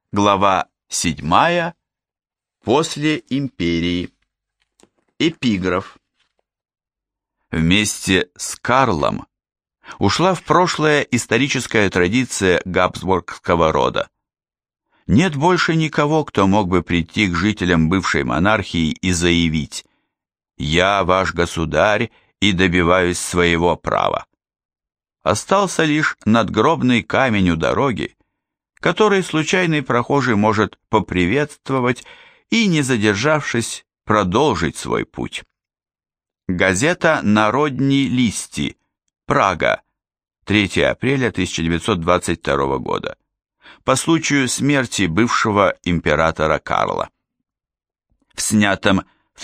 Глава 7. После империи. Эпиграф. Вместе с Карлом ушла в прошлое историческая традиция габсбургского рода. Нет больше никого, кто мог бы прийти к жителям бывшей монархии и заявить: «Я ваш государь и добиваюсь своего права». Остался лишь надгробный камень у дороги, который случайный прохожий может поприветствовать и, не задержавшись, продолжить свой путь. Газета «Народні листи», Прага, 3 апреля 1922 года, по случаю смерти бывшего императора Карла. В снятом в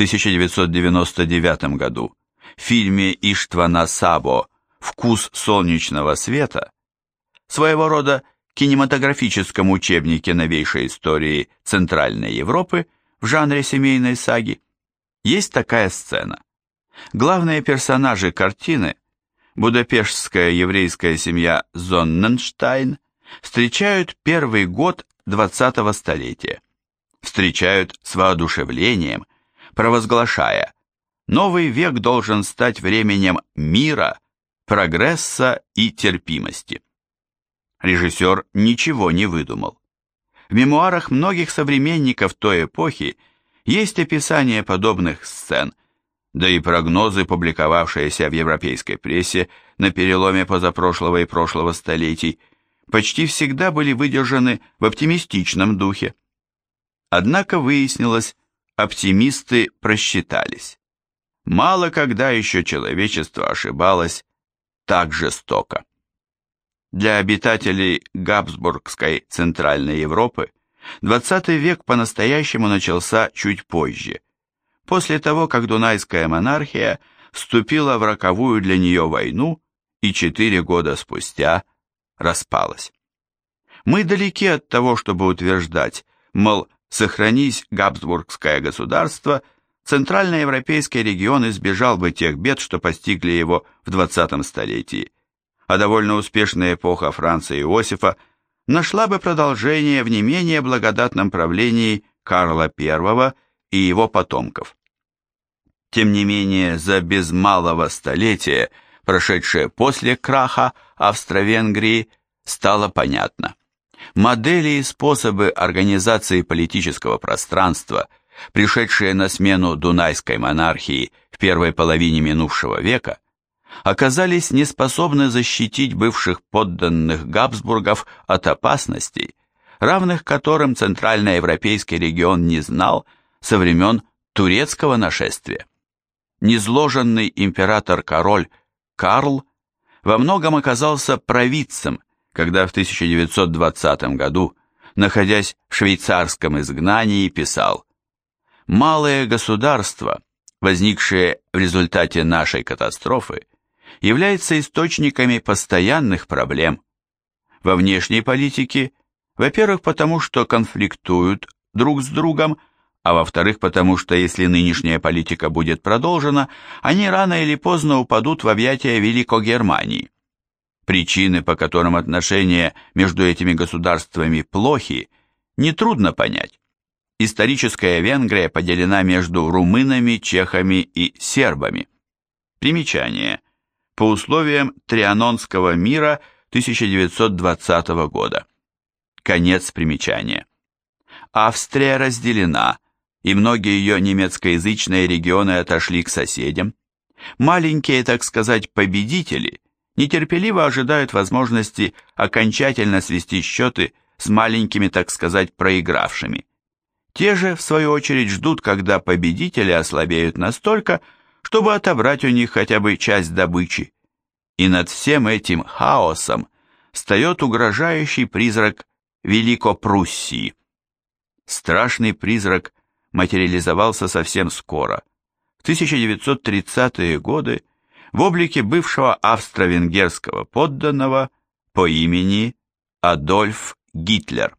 1999 году фильме Иштвана Сабо «Вкус солнечного света», своего рода кинематографическом учебнике новейшей истории Центральной Европы в жанре семейной саги, есть такая сцена. Главные персонажи картины, будапештская еврейская семья Зонненштайн, встречают первый год 20-го столетия. Встречают с воодушевлением, провозглашая: новый век должен стать временем мира, прогресса и терпимости. Режиссер ничего не выдумал. В мемуарах многих современников той эпохи есть описание подобных сцен, да и прогнозы, публиковавшиеся в европейской прессе на переломе позапрошлого и прошлого столетий, почти всегда были выдержаны в оптимистичном духе. Однако выяснилось, оптимисты просчитались. Мало когда еще человечество ошибалось так жестоко. Для обитателей Габсбургской Центральной Европы XX век по-настоящему начался чуть позже, после того, как Дунайская монархия вступила в роковую для нее войну и 4 года спустя распалась. Мы далеки от того, чтобы утверждать, мол, сохранись Габсбургское государство, центральноевропейский регион избежал бы тех бед, что постигли его в 20 столетии, а довольно успешная эпоха Франца Иосифа нашла бы продолжение в не менее благодатном правлении Карла I и его потомков. Тем не менее, за без малого столетия, прошедшее после краха Австро-Венгрии, стало понятно: модели и способы организации политического пространства, пришедшие на смену Дунайской монархии в первой половине минувшего века, оказались неспособны защитить бывших подданных Габсбургов от опасностей, равных которым центральноевропейский регион не знал со времен турецкого нашествия. Низложенный император-король Карл во многом оказался провидцем, когда в 1920 году, находясь в швейцарском изгнании, писал: «Малые государства, возникшие в результате нашей катастрофы, являются источниками постоянных проблем. Во внешней политике, во-первых, потому что конфликтуют друг с другом, а во-вторых, потому что если нынешняя политика будет продолжена, они рано или поздно упадут в объятия Великогермании. Причины, по которым отношения между этими государствами плохи, нетрудно понять. Историческая Венгрия поделена между румынами, чехами и сербами. Примечание. По условиям Трианонского мира 1920 года. Конец примечания. Австрия разделена, и многие ее немецкоязычные регионы отошли к соседям. Маленькие, так сказать, победители нетерпеливо ожидают возможности окончательно свести счеты с маленькими, так сказать, проигравшими. Те же, в свою очередь, ждут, когда победители ослабеют настолько, чтобы отобрать у них хотя бы часть добычи. И над всем этим хаосом встает угрожающий призрак Великопруссии. Страшный призрак материализовался совсем скоро, в 1930-е годы, в облике бывшего австро-венгерского подданного по имени Адольф Гитлер.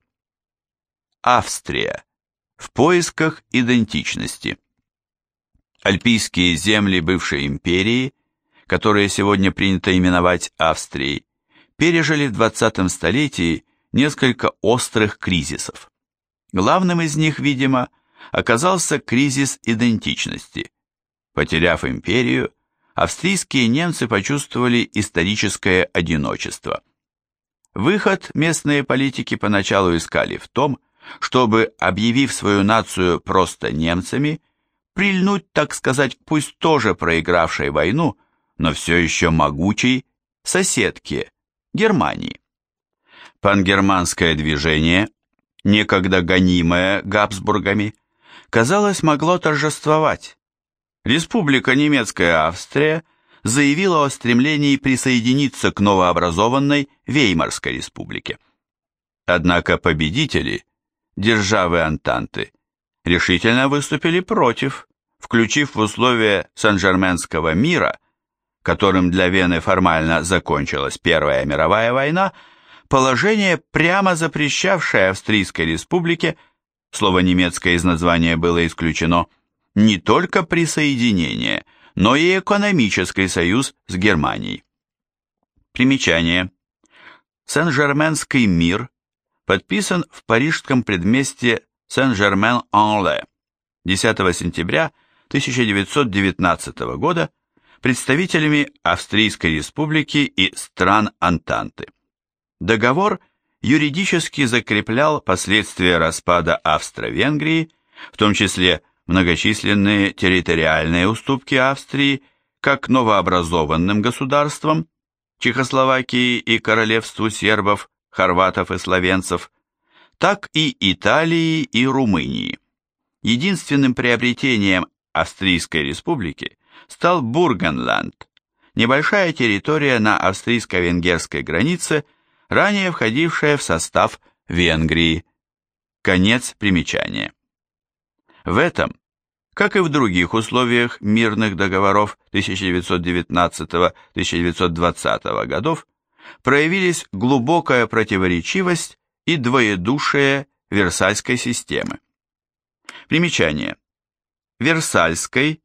Австрия. В поисках идентичности. Альпийские земли бывшей империи, которые сегодня принято именовать Австрией, пережили в 20 столетии несколько острых кризисов. Главным из них, видимо, оказался кризис идентичности. Потеряв империю, австрийские немцы почувствовали историческое одиночество. Выход местные политики поначалу искали в том, чтобы, объявив свою нацию просто немцами, прильнуть, так сказать, пусть тоже проигравшей войну, но все еще могучей соседке, Германии. Пангерманское движение, некогда гонимое Габсбургами, казалось, могло торжествовать. Республика Немецкая Австрия заявила о стремлении присоединиться к новообразованной Веймарской республике. Однако победители, державы Антанты, решительно выступили против, включив в условия Сен-Жерменского мира, которым для Вены формально закончилась Первая мировая война, положение, прямо запрещавшее Австрийской республике, слово немецкое из названия было исключено, не только присоединение, но и экономический союз с Германией. Примечание. Сен-Жерменский мир подписан в парижском предместье Сен-Жермен-en-Laye 10 сентября 1919 года представителями Австрийской республики и стран Антанты. Договор юридически закреплял последствия распада Австро-Венгрии, в том числе многочисленные территориальные уступки Австрии как новообразованным государствам, Чехословакии и королевству сербов, хорватов и словенцев, так и Италии и Румынии. Единственным приобретением Австрийской республики стал Бургенланд, небольшая территория на австрийско-венгерской границе, ранее входившая в состав Венгрии. Конец примечания. В этом, как и в других условиях мирных договоров 1919-1920 годов, проявились глубокая противоречивость и двоедушие Версальской системы. Примечание. Версальской,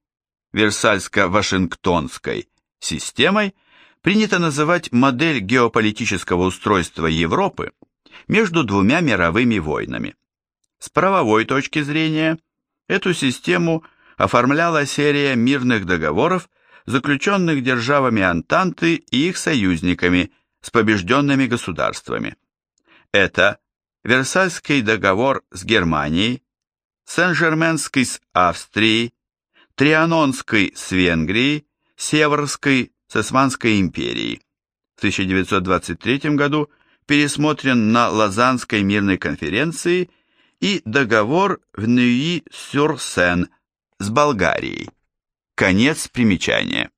Версальско-Вашингтонской системой принято называть модель геополитического устройства Европы между двумя мировыми войнами. С правовой точки зрения, эту систему оформляла серия мирных договоров, заключенных державами Антанты и их союзниками с побежденными государствами. Это Версальский договор с Германией, Сен-Жерменский с Австрией, Трианонский с Венгрией, Северский с Османской империей. В 1923 году пересмотрен на Лозаннской мирной конференции и договор в Нюи-сюр-Сен с Болгарией. Конец примечания.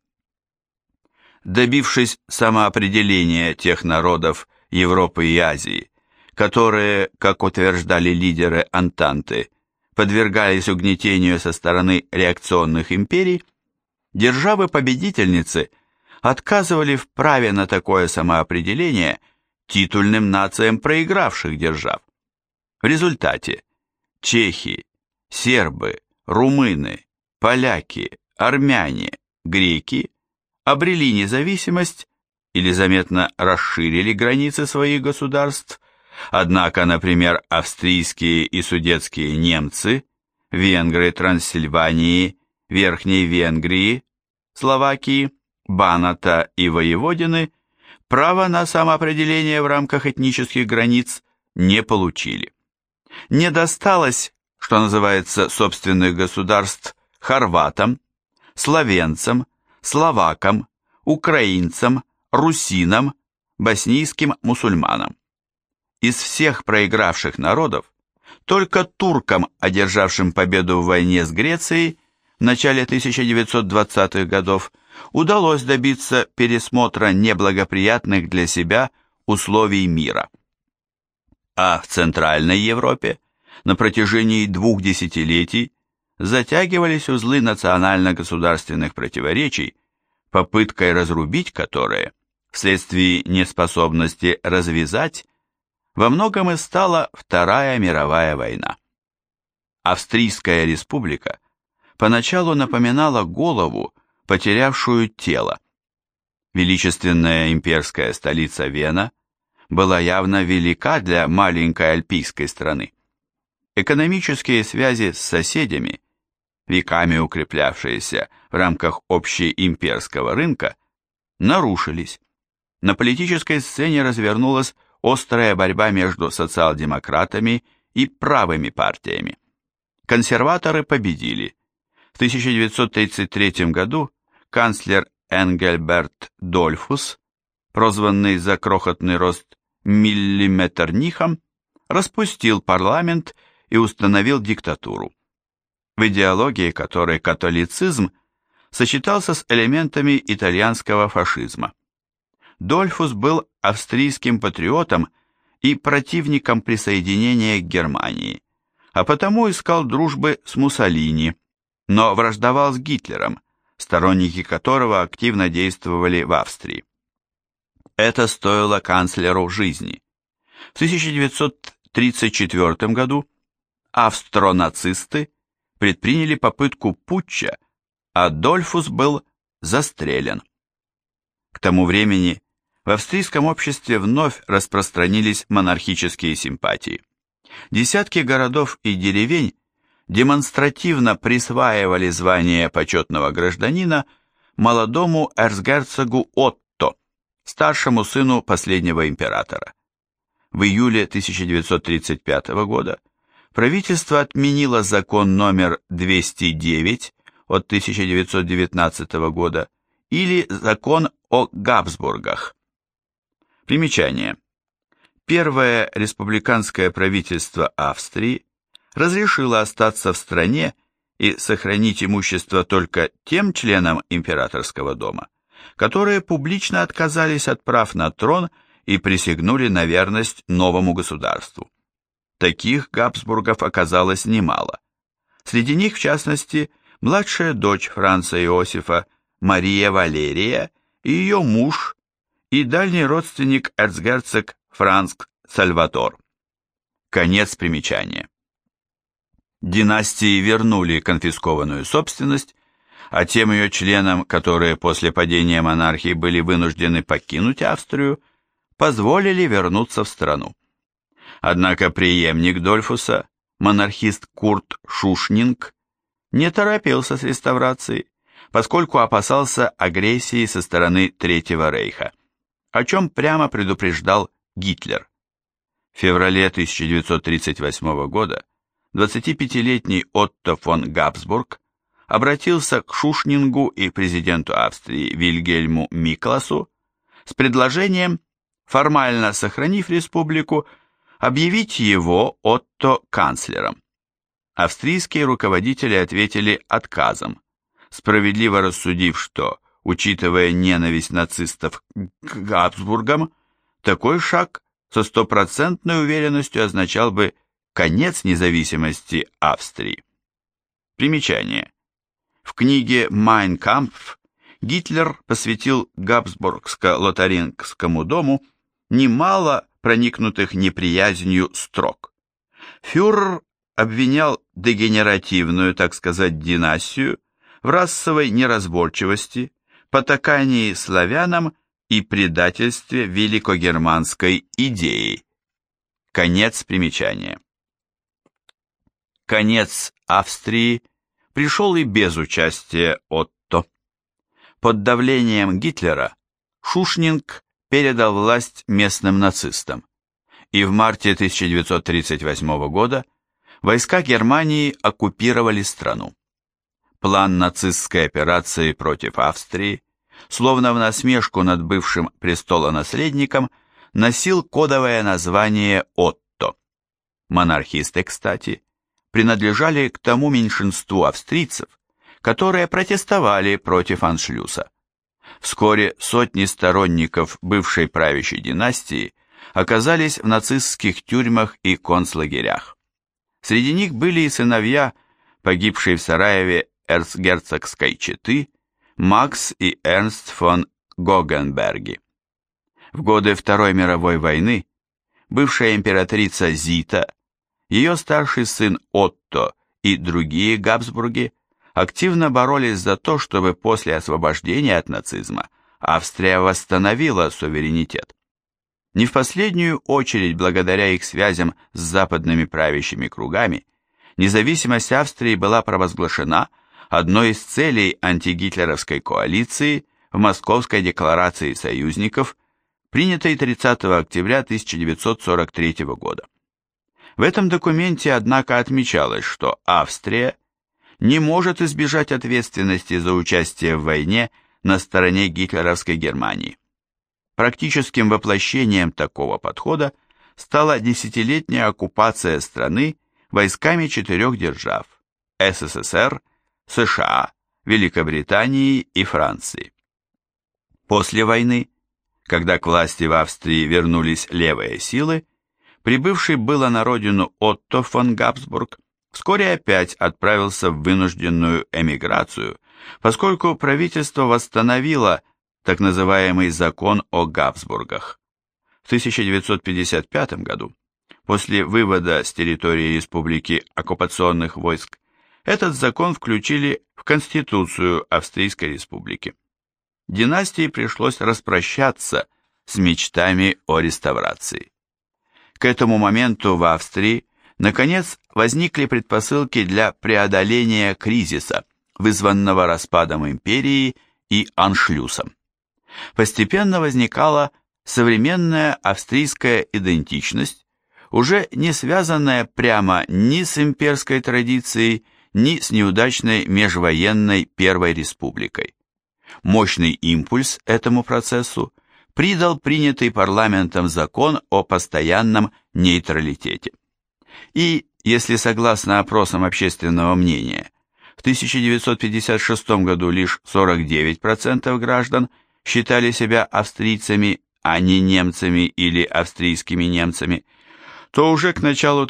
Добившись самоопределения тех народов Европы и Азии, которые, как утверждали лидеры Антанты, подвергались угнетению со стороны реакционных империй, державы-победительницы отказывали в праве на такое самоопределение титульным нациям проигравших держав. В результате чехи, сербы, румыны, поляки, армяне, греки обрели независимость или заметно расширили границы своих государств, однако, например, австрийские и судетские немцы, венгры Трансильвании, Верхней Венгрии, Словакии, Баната и Воеводины право на самоопределение в рамках этнических границ не получили. Не досталось, что называется, собственных государств хорватам, словенцам, словакам, украинцам, русинам, боснийским мусульманам. Из всех проигравших народов только туркам, одержавшим победу в войне с Грецией в начале 1920-х годов, удалось добиться пересмотра неблагоприятных для себя условий мира. А в Центральной Европе на протяжении 2 десятилетий затягивались узлы национально-государственных противоречий, попыткой разрубить которые, вследствие неспособности развязать, во многом и стала Вторая мировая война. Австрийская республика поначалу напоминала голову, потерявшую тело. Величественная имперская столица Вена была явно велика для маленькой альпийской страны. экономические связи с соседями, веками укреплявшиеся в рамках общеимперского рынка, нарушились. На политической сцене развернулась острая борьба между социал-демократами и правыми партиями. Консерваторы победили. В 1933 году канцлер Энгельберт Дольфус, прозванный за крохотный рост миллиметрнихом, распустил парламент и установил диктатуру, в идеологии которой католицизм сочетался с элементами итальянского фашизма. Дольфус был австрийским патриотом и противником присоединения к Германии, а потому искал дружбы с Муссолини, но враждовал с Гитлером, сторонники которого активно действовали в Австрии. Это стоило канцлеру жизни. В 1934 году австро-нацисты предприняли попытку путча, а Дольфус был застрелен. К тому времени в австрийском обществе вновь распространились монархические симпатии. Десятки городов и деревень демонстративно присваивали звание почетного гражданина молодому эрцгерцогу Отто, старшему сыну последнего императора. В июле 1935 года правительство отменило закон номер 209 от 1919 года или закон о Габсбургах. Примечание. Первое республиканское правительство Австрии разрешило остаться в стране и сохранить имущество только тем членам императорского дома, которые публично отказались от прав на трон и присягнули на верность новому государству. Таких Габсбургов оказалось немало. Среди них, в частности, младшая дочь Франца Иосифа Мария Валерия и ее муж и дальний родственник эрцгерцог Франц Сальватор. Конец примечания. Династии вернули конфискованную собственность, а тем ее членам, которые после падения монархии были вынуждены покинуть Австрию, позволили вернуться в страну. Однако преемник Дольфуса, монархист Курт Шушнинг, не торопился с реставрацией, поскольку опасался агрессии со стороны Третьего рейха, о чем прямо предупреждал Гитлер. В феврале 1938 года 25-летний Отто фон Габсбург обратился к Шушнингу и президенту Австрии Вильгельму Микласу с предложением, формально сохранив республику, объявить его, Отто, канцлером. Австрийские руководители ответили отказом, справедливо рассудив, что, учитывая ненависть нацистов к Габсбургам, такой шаг со стопроцентной уверенностью означал бы конец независимости Австрии. Примечание. В книге «Майн Кампф» Гитлер посвятил Габсбургско-Лотарингскому дому немало проникнутых неприязнью строк. Фюрер обвинял дегенеративную, так сказать, династию в расовой неразборчивости, потакании славянам и предательстве великогерманской идеи. Конец примечания. Конец Австрии пришел и без участия Отто. Под давлением Гитлера Шушнинг передал власть местным нацистам, и в марте 1938 года войска Германии оккупировали страну. План нацистской операции против Австрии, словно в насмешку над бывшим престолонаследником, носил кодовое название Отто. Монархисты, кстати, принадлежали к тому меньшинству австрийцев, которые протестовали против аншлюса. Вскоре сотни сторонников бывшей правящей династии оказались в нацистских тюрьмах и концлагерях. Среди них были и сыновья, погибшие в Сараеве эрцгерцогской четы, Макс и Эрнст фон Гогенберги. В годы Второй мировой войны бывшая императрица Зита, ее старший сын Отто и другие Габсбурги активно боролись за то, чтобы после освобождения от нацизма Австрия восстановила суверенитет. Не в последнюю очередь благодаря их связям с западными правящими кругами, независимость Австрии была провозглашена одной из целей антигитлеровской коалиции в Московской декларации союзников, принятой 30 октября 1943 года. В этом документе, однако, отмечалось, что Австрия не может избежать ответственности за участие в войне на стороне гитлеровской Германии. Практическим воплощением такого подхода стала десятилетняя оккупация страны войсками 4 держав – СССР, США, Великобритании и Франции. После войны, когда к власти в Австрии вернулись левые силы, прибывший было на родину Отто фон Габсбург вскоре опять отправился в вынужденную эмиграцию, поскольку правительство восстановило так называемый закон о Габсбургах. В 1955 году, после вывода с территории республики оккупационных войск, этот закон включили в Конституцию Австрийской республики. Династии пришлось распрощаться с мечтами о реставрации. К этому моменту в Австрии наконец возникли предпосылки для преодоления кризиса, вызванного распадом империи и аншлюсом. Постепенно возникала современная австрийская идентичность, уже не связанная прямо ни с имперской традицией, ни с неудачной межвоенной Первой Республикой. Мощный импульс этому процессу придал принятый парламентом закон о постоянном нейтралитете. И, если согласно опросам общественного мнения, в 1956 году лишь 49% граждан считали себя австрийцами, а не немцами или австрийскими немцами, то уже к началу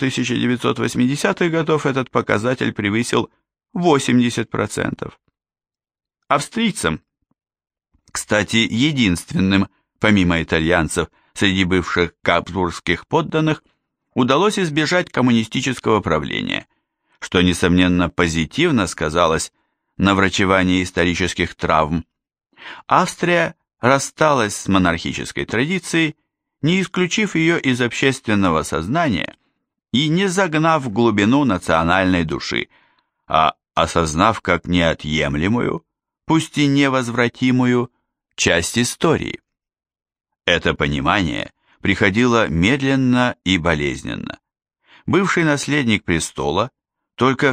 1980-х годов этот показатель превысил 80%. Австрийцам, кстати, единственным, помимо итальянцев, среди бывших габсбургских подданных, удалось избежать коммунистического правления, что, несомненно, позитивно сказалось на врачевании исторических травм. Австрия рассталась с монархической традицией, не исключив ее из общественного сознания и не загнав в глубину национальной души, а осознав как неотъемлемую, пусть и невозвратимую, часть истории. Это понимание приходило медленно и болезненно. Бывший наследник престола только в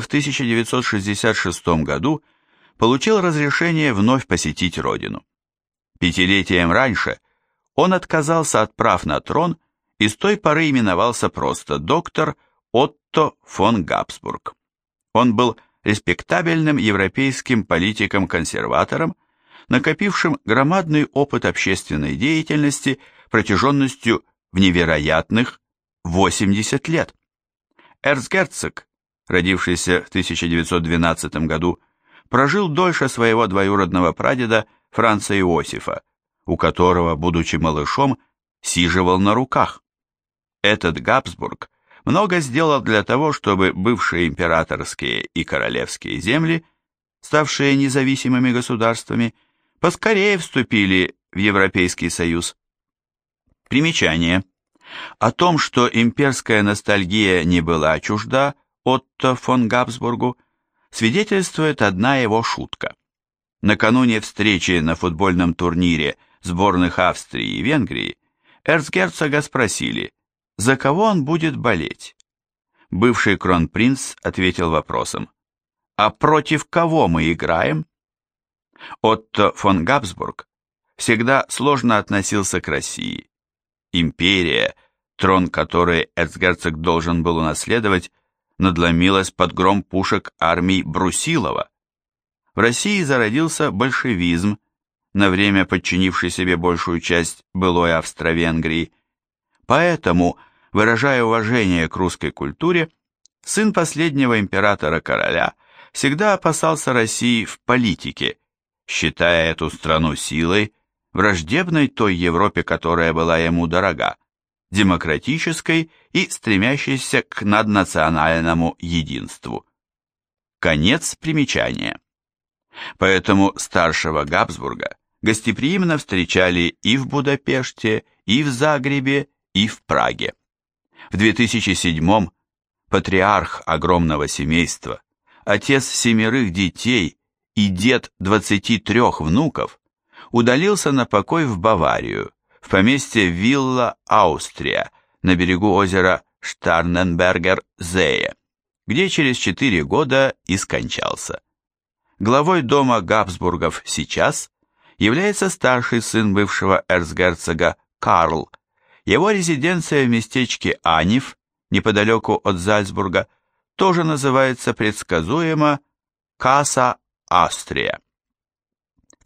1966 году получил разрешение вновь посетить родину. 5-летием раньше он отказался от прав на трон и с той поры именовался просто доктор Отто фон Габсбург. Он был респектабельным европейским политиком-консерватором, накопившим громадный опыт общественной деятельности протяженностью в невероятных 80 лет. Эрцгерцог, родившийся в 1912 году, прожил дольше своего двоюродного прадеда Франца Иосифа, у которого, будучи малышом, сиживал на руках. Этот Габсбург много сделал для того, чтобы бывшие императорские и королевские земли, ставшие независимыми государствами, поскорее вступили в Европейский Союз. Примечание. О том, что имперская ностальгия не была чужда Отто фон Габсбургу, свидетельствует одна его шутка. Накануне встречи на футбольном турнире сборных Австрии и Венгрии эрцгерцога спросили, за кого он будет болеть. Бывший кронпринц ответил вопросом: «А против кого мы играем?» Отто фон Габсбург всегда сложно относился к России. Империя, трон которой эрцгерцог должен был унаследовать, надломилась под гром пушек армий Брусилова. В России зародился большевизм, на время подчинивший себе большую часть былой Австро-Венгрии. Поэтому, выражая уважение к русской культуре, сын последнего императора-короля всегда опасался России в политике, считая эту страну силой, враждебной той Европе, которая была ему дорога, демократической и стремящейся к наднациональному единству. Конец примечания. Поэтому старшего Габсбурга гостеприимно встречали и в Будапеште, и в Загребе, и в Праге. В 2007-м патриарх огромного семейства, отец 7 детей и дед 23 внуков, удалился на покой в Баварию, в поместье Вилла Аустрия на берегу озера Штарненбергер-Зее, где через 4 года и скончался. Главой дома Габсбургов сейчас является старший сын бывшего эрцгерцога Карл. Его резиденция в местечке Анив, неподалеку от Зальцбурга, тоже называется предсказуемо Каса Австрия. В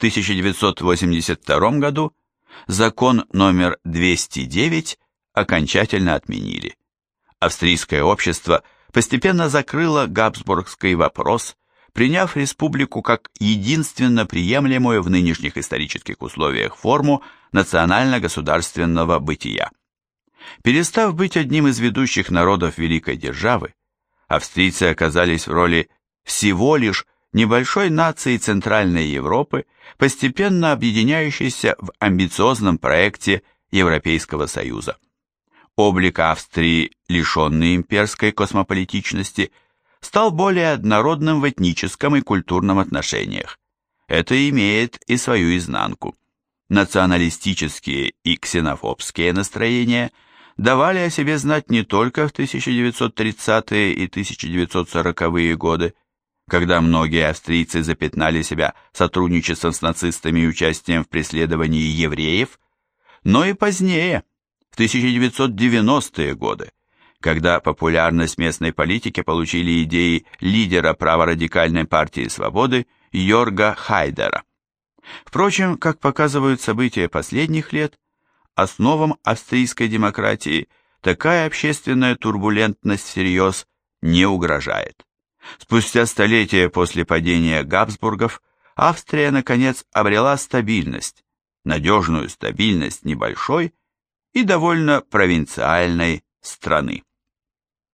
1982 году закон номер 209 окончательно отменили. Австрийское общество постепенно закрыло габсбургский вопрос, приняв республику как единственно приемлемую в нынешних исторических условиях форму национально-государственного бытия. Перестав быть одним из ведущих народов великой державы, австрийцы оказались в роли всего лишь небольшой нации Центральной Европы, постепенно объединяющейся в амбициозном проекте Европейского Союза. Облик Австрии, лишенный имперской космополитичности, стал более однородным в этническом и культурном отношениях. Это имеет и свою изнанку. Националистические и ксенофобские настроения давали о себе знать не только в 1930-е и 1940-е годы, когда многие австрийцы запятнали себя сотрудничеством с нацистами и участием в преследовании евреев, но и позднее, в 1990-е годы, когда популярность местной политики получили идеи лидера праворадикальной партии «Свободы» Йорга Хайдера. Впрочем, как показывают события последних лет, основам австрийской демократии такая общественная турбулентность всерьез не угрожает. Спустя столетия после падения Габсбургов Австрия, наконец, обрела стабильность, надежную стабильность небольшой и довольно провинциальной страны.